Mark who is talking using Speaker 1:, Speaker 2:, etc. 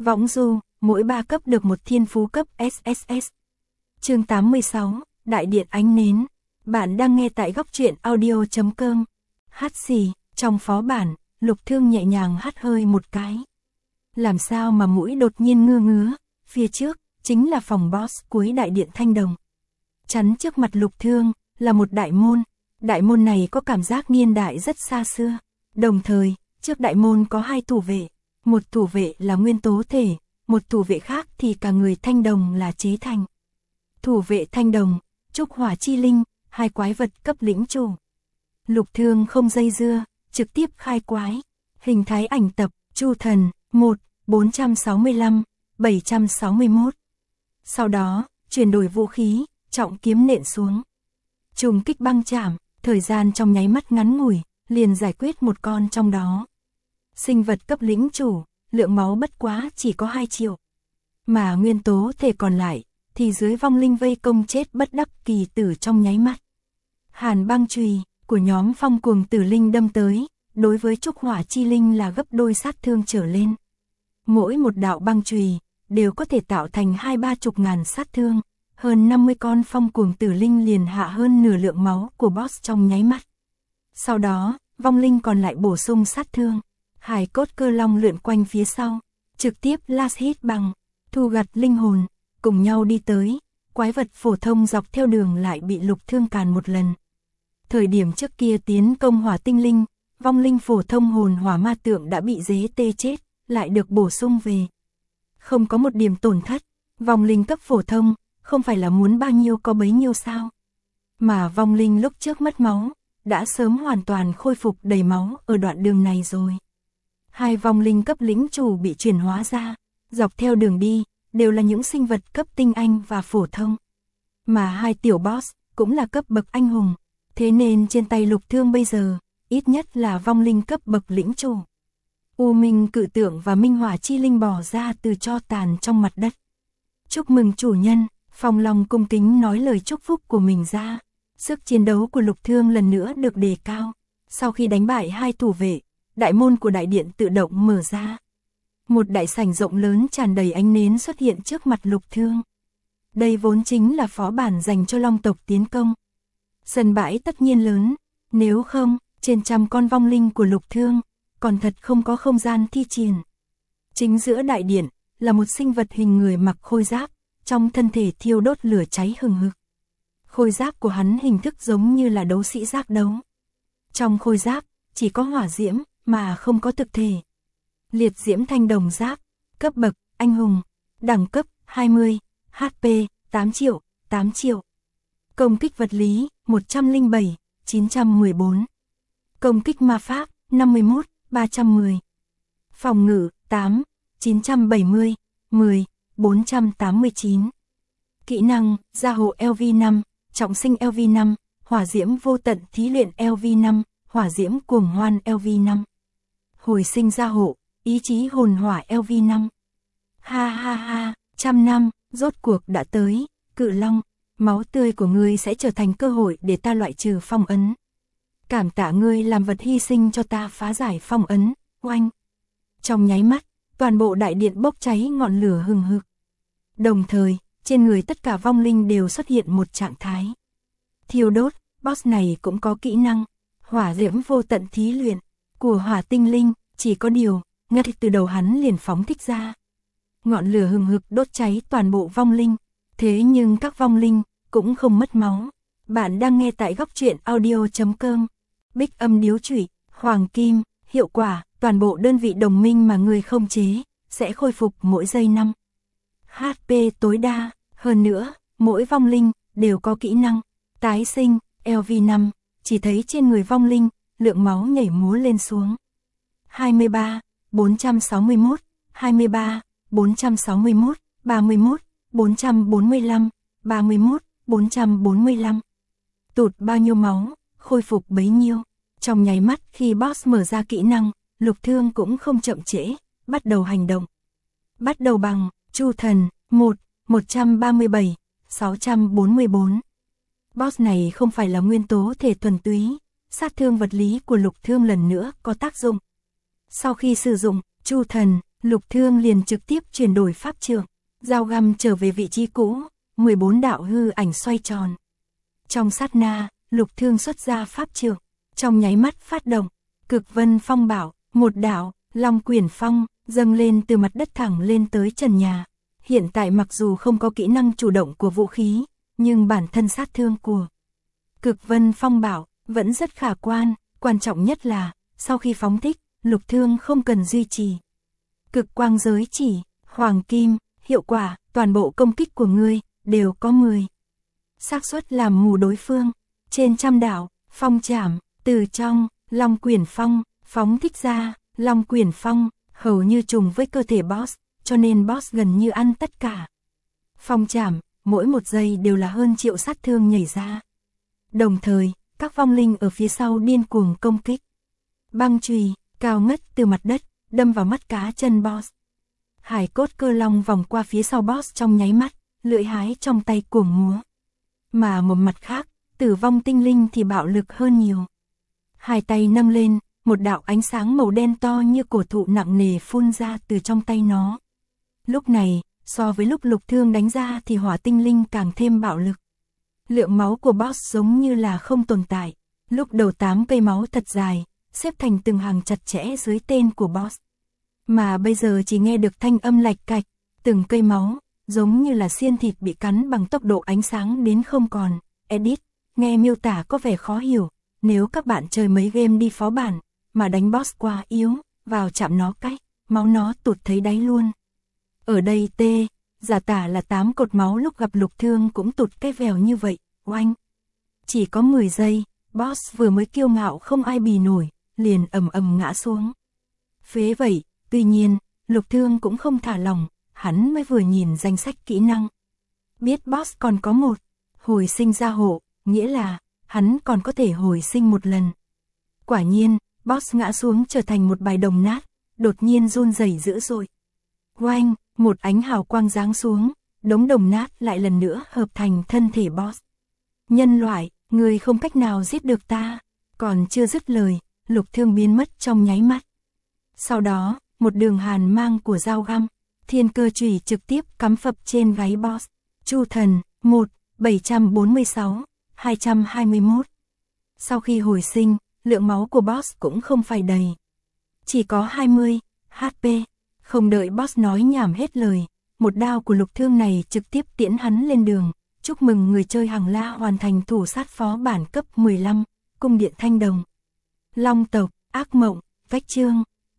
Speaker 1: Võng du, mỗi 3 cấp được một thiên phú cấp SSS. Chương 86, Đại điện ánh nến. Bạn đang nghe tại góc truyện audio.com. Hát xì, trong phó bản, Lục Thương nhẹ nhàng hắt hơi một cái. Làm sao mà mũi đột nhiên ngứa ngứa, phía trước, chính là phòng boss cuối đại điện Thanh Đồng. Chắn trước mặt Lục Thương, là một đại môn này có cảm giác niên đại rất xa xưa. Đồng thời, trước đại môn có 2 thủ vệ, một thủ vệ là nguyên tố thể, một thủ vệ khác thì cả người Thanh Đồng là chế thành. Thủ vệ Thanh Đồng, trúc hỏa chi linh, 2 quái vật cấp lĩnh chủ. Lục Thương không dây dưa, trực tiếp khai quái. Hình thái ảnh tập, Chu Thần, 1, 465, 761. Sau đó, chuyển đổi vũ khí, trọng kiếm nện xuống. Trùng kích băng chạm, thời gian trong nháy mắt ngắn ngủi, liền giải quyết một con trong đó. Sinh vật cấp lĩnh chủ, lượng máu bất quá chỉ có 2 triệu. Mà nguyên tố thể còn lại, thì dưới vong linh vây công chết bất đắc kỳ tử trong nháy mắt. Hàn băng chùy của nhóm phong cuồng tử linh đâm tới, đối với trúc hỏa chi linh là gấp đôi sát thương trở lên. Mỗi một đạo băng chùy đều có thể tạo thành 20-30 ngàn sát thương, hơn 50 con phong cuồng tử linh liền hạ hơn nửa lượng máu của boss trong nháy mắt. Sau đó, vong linh còn lại bổ sung sát thương, hải cốt cơ long lượn quanh phía sau, trực tiếp last hit bằng, thu gặt linh hồn, cùng nhau đi tới, quái vật phổ thông dọc theo đường lại bị Lục Thương càn một lần. Thời điểm trước kia tiến công hỏa tinh linh, vong linh phổ thông hồn hỏa ma tượng đã bị dế tê chết, lại được bổ sung về. Không có một điểm tổn thất, vong linh cấp phổ thông, không phải là muốn bao nhiêu có bấy nhiêu sao. Mà vong linh lúc trước mất máu, đã sớm hoàn toàn khôi phục đầy máu ở đoạn đường này rồi. 2 vong linh cấp lĩnh chủ bị chuyển hóa ra, dọc theo đường đi, đều là những sinh vật cấp tinh anh và phổ thông. Mà 2 tiểu boss, cũng là cấp bậc anh hùng. Thế nên trên tay Lục Thương bây giờ, ít nhất là vong linh cấp bậc lĩnh chủ. U Minh cự tượng và Minh Hỏa chi linh bò ra từ tro tàn trong mặt đất. Chúc mừng chủ nhân, Phong Long cung kính nói lời chúc phúc của mình ra. Sức chiến đấu của Lục Thương lần nữa được đề cao. Sau khi đánh bại 2 thủ vệ, đại môn của đại điện tự động mở ra. Một đại sảnh rộng lớn tràn đầy ánh nến xuất hiện trước mặt Lục Thương. Đây vốn chính là phó bản dành cho long tộc tiến công. Sân bãi tất nhiên lớn, nếu không, trên 100 con vong linh của Lục Thương, còn thật không có không gian thi triển. Chính giữa đại điện, là một sinh vật hình người mặc khôi giáp, trong thân thể thiêu đốt lửa cháy hừng hực. Khôi giáp của hắn hình thức giống như là đấu sĩ giác đấu. Trong khôi giáp, chỉ có hỏa diễm, mà không có thực thể. Liệt diễm thanh đồng giáp, cấp bậc, anh hùng, đẳng cấp, 20, HP, 8 triệu. Công kích vật lý, 107, 914. Công kích ma pháp, 51, 310. Phòng ngự, 8, 970, 10, 489. Kỹ năng, gia hộ LV5, trọng sinh LV5, hỏa diễm vô tận thí luyện LV5, hỏa diễm cuồng hoan LV5. Hồi sinh gia hộ, ý chí hồn hỏa LV5. Ha ha ha, 100 năm, rốt cuộc đã tới, cự long, máu tươi của ngươi sẽ trở thành cơ hội để ta loại trừ phong ấn. Cảm tạ ngươi làm vật hy sinh cho ta phá giải phong ấn, oanh. Trong nháy mắt, toàn bộ đại điện bốc cháy ngọn lửa hừng hực. Đồng thời, trên người tất cả vong linh đều xuất hiện một trạng thái thiêu đốt. Boss này cũng có kỹ năng hỏa diễm vô tận thí luyện của hỏa tinh linh, chỉ có điều, ngay từ đầu hắn liền phóng thích ra. Ngọn lửa hừng hực đốt cháy toàn bộ vong linh, thế nhưng các vong linh cũng không mất máu. Bạn đang nghe tại góc truyện audio.com. Bích âm điếu chủy, hoàng kim, hiệu quả, toàn bộ đơn vị đồng minh mà người không chế, sẽ khôi phục mỗi giây 5 HP tối đa. Hơn nữa, mỗi vong linh đều có kỹ năng tái sinh, LV5, chỉ thấy trên người vong linh, lượng máu nhảy múa lên xuống. 23, 461, 23, 461, 31, 445, 31, 445. Tụt bao nhiêu máu, khôi phục bấy nhiêu. Trong nháy mắt khi boss mở ra kỹ năng, Lục Thương cũng không chậm trễ, bắt đầu hành động. Bắt đầu bằng Chu Thần, 1, 137, 644. Boss này không phải là nguyên tố thể thuần túy, sát thương vật lý của Lục Thương lần nữa có tác dụng. Sau khi sử dụng Chu Thần, Lục Thương liền trực tiếp chuyển đổi pháp trượng, dao găm trở về vị trí cũ, 14 đạo hư ảnh xoay tròn. Trong sát na, Lục Thương xuất ra pháp trượng, trong nháy mắt phát động, Cực Vân Phong Bảo, một đạo, Long Quyển Phong, dâng lên từ mặt đất thẳng lên tới trần nhà. Hiện tại mặc dù không có kỹ năng chủ động của vũ khí, nhưng bản thân sát thương của Cực Vân Phong Bảo vẫn rất khả quan trọng nhất là, sau khi phóng thích, Lục Thương không cần duy trì. Cực quang giới chỉ, hoàng kim, hiệu quả, toàn bộ công kích của ngươi, đều có 10. Xác suất làm mù đối phương, trên trăm đạo, phong trảm, từ trong, Long Quyển Phong, phóng thích ra, Long Quyển Phong, hầu như trùng với cơ thể boss, cho nên boss gần như ăn tất cả. Phong trảm, mỗi một giây đều là hơn triệu sát thương nhảy ra. Đồng thời, các vong linh ở phía sau điên cuồng công kích. Băng chùy, cao ngất từ mặt đất, đâm vào mắt cá chân boss. Hải cốt cơ long vòng qua phía sau boss trong nháy mắt, lưỡi hái trong tay cuồng múa. Mà một mặt khác, tử vong tinh linh thì bạo lực hơn nhiều. Hai tay nâng lên, một đạo ánh sáng màu đen to như cổ thụ nặng nề phun ra từ trong tay nó. Lúc này, so với lúc Lục Thương đánh ra thì hỏa tinh linh càng thêm bạo lực. Lượng máu của boss giống như là không tồn tại. Lúc đầu 8 cây máu thật dài, xếp thành từng hàng chặt chẽ dưới tên của boss. Mà bây giờ chỉ nghe được thanh âm lạch cạch, từng cây máu, giống như là xiên thịt bị cắn bằng tốc độ ánh sáng đến không còn. Edit, nghe miêu tả có vẻ khó hiểu, nếu các bạn chơi mấy game đi phó bản, mà đánh boss quá yếu, vào chạm nó cách, máu nó tụt thấy đáy luôn. Ở đây giả tả là 8 cột máu lúc gặp Lục Thương cũng tụt cái vèo như vậy, oanh. Chỉ có 10 giây, boss vừa mới kiêu ngạo không ai bì nổi, liền ầm ngã xuống. Phế vậy, tuy nhiên, Lục Thương cũng không thả lòng, hắn mới vừa nhìn danh sách kỹ năng. Biết boss còn có một, hồi sinh gia hộ, nghĩa là, hắn còn có thể hồi sinh một lần. Quả nhiên, boss ngã xuống trở thành một bài đồng nát, đột nhiên run rẩy dữ dội. Oanh, một ánh hào quang giáng xuống, đống đồng nát lại lần nữa hợp thành thân thể boss. Nhân loại, người không cách nào giết được ta. Còn chưa dứt lời, Lục Thương biến mất trong nháy mắt. Sau đó, một đường hàn mang của dao găm, thiên cơ chùy trực tiếp cắm phập trên gáy boss. Chu thần, 1, 746, 221. Sau khi hồi sinh, lượng máu của boss cũng không phải đầy. Chỉ có 20 HP. Không đợi boss nói nhảm hết lời, một đao của Lục Thương này trực tiếp tiễn hắn lên đường. Chúc mừng người chơi Hằng La hoàn thành thủ sát phó bản cấp 15, cung điện Thanh Đồng. Long tộc, ác mộng, vách chương.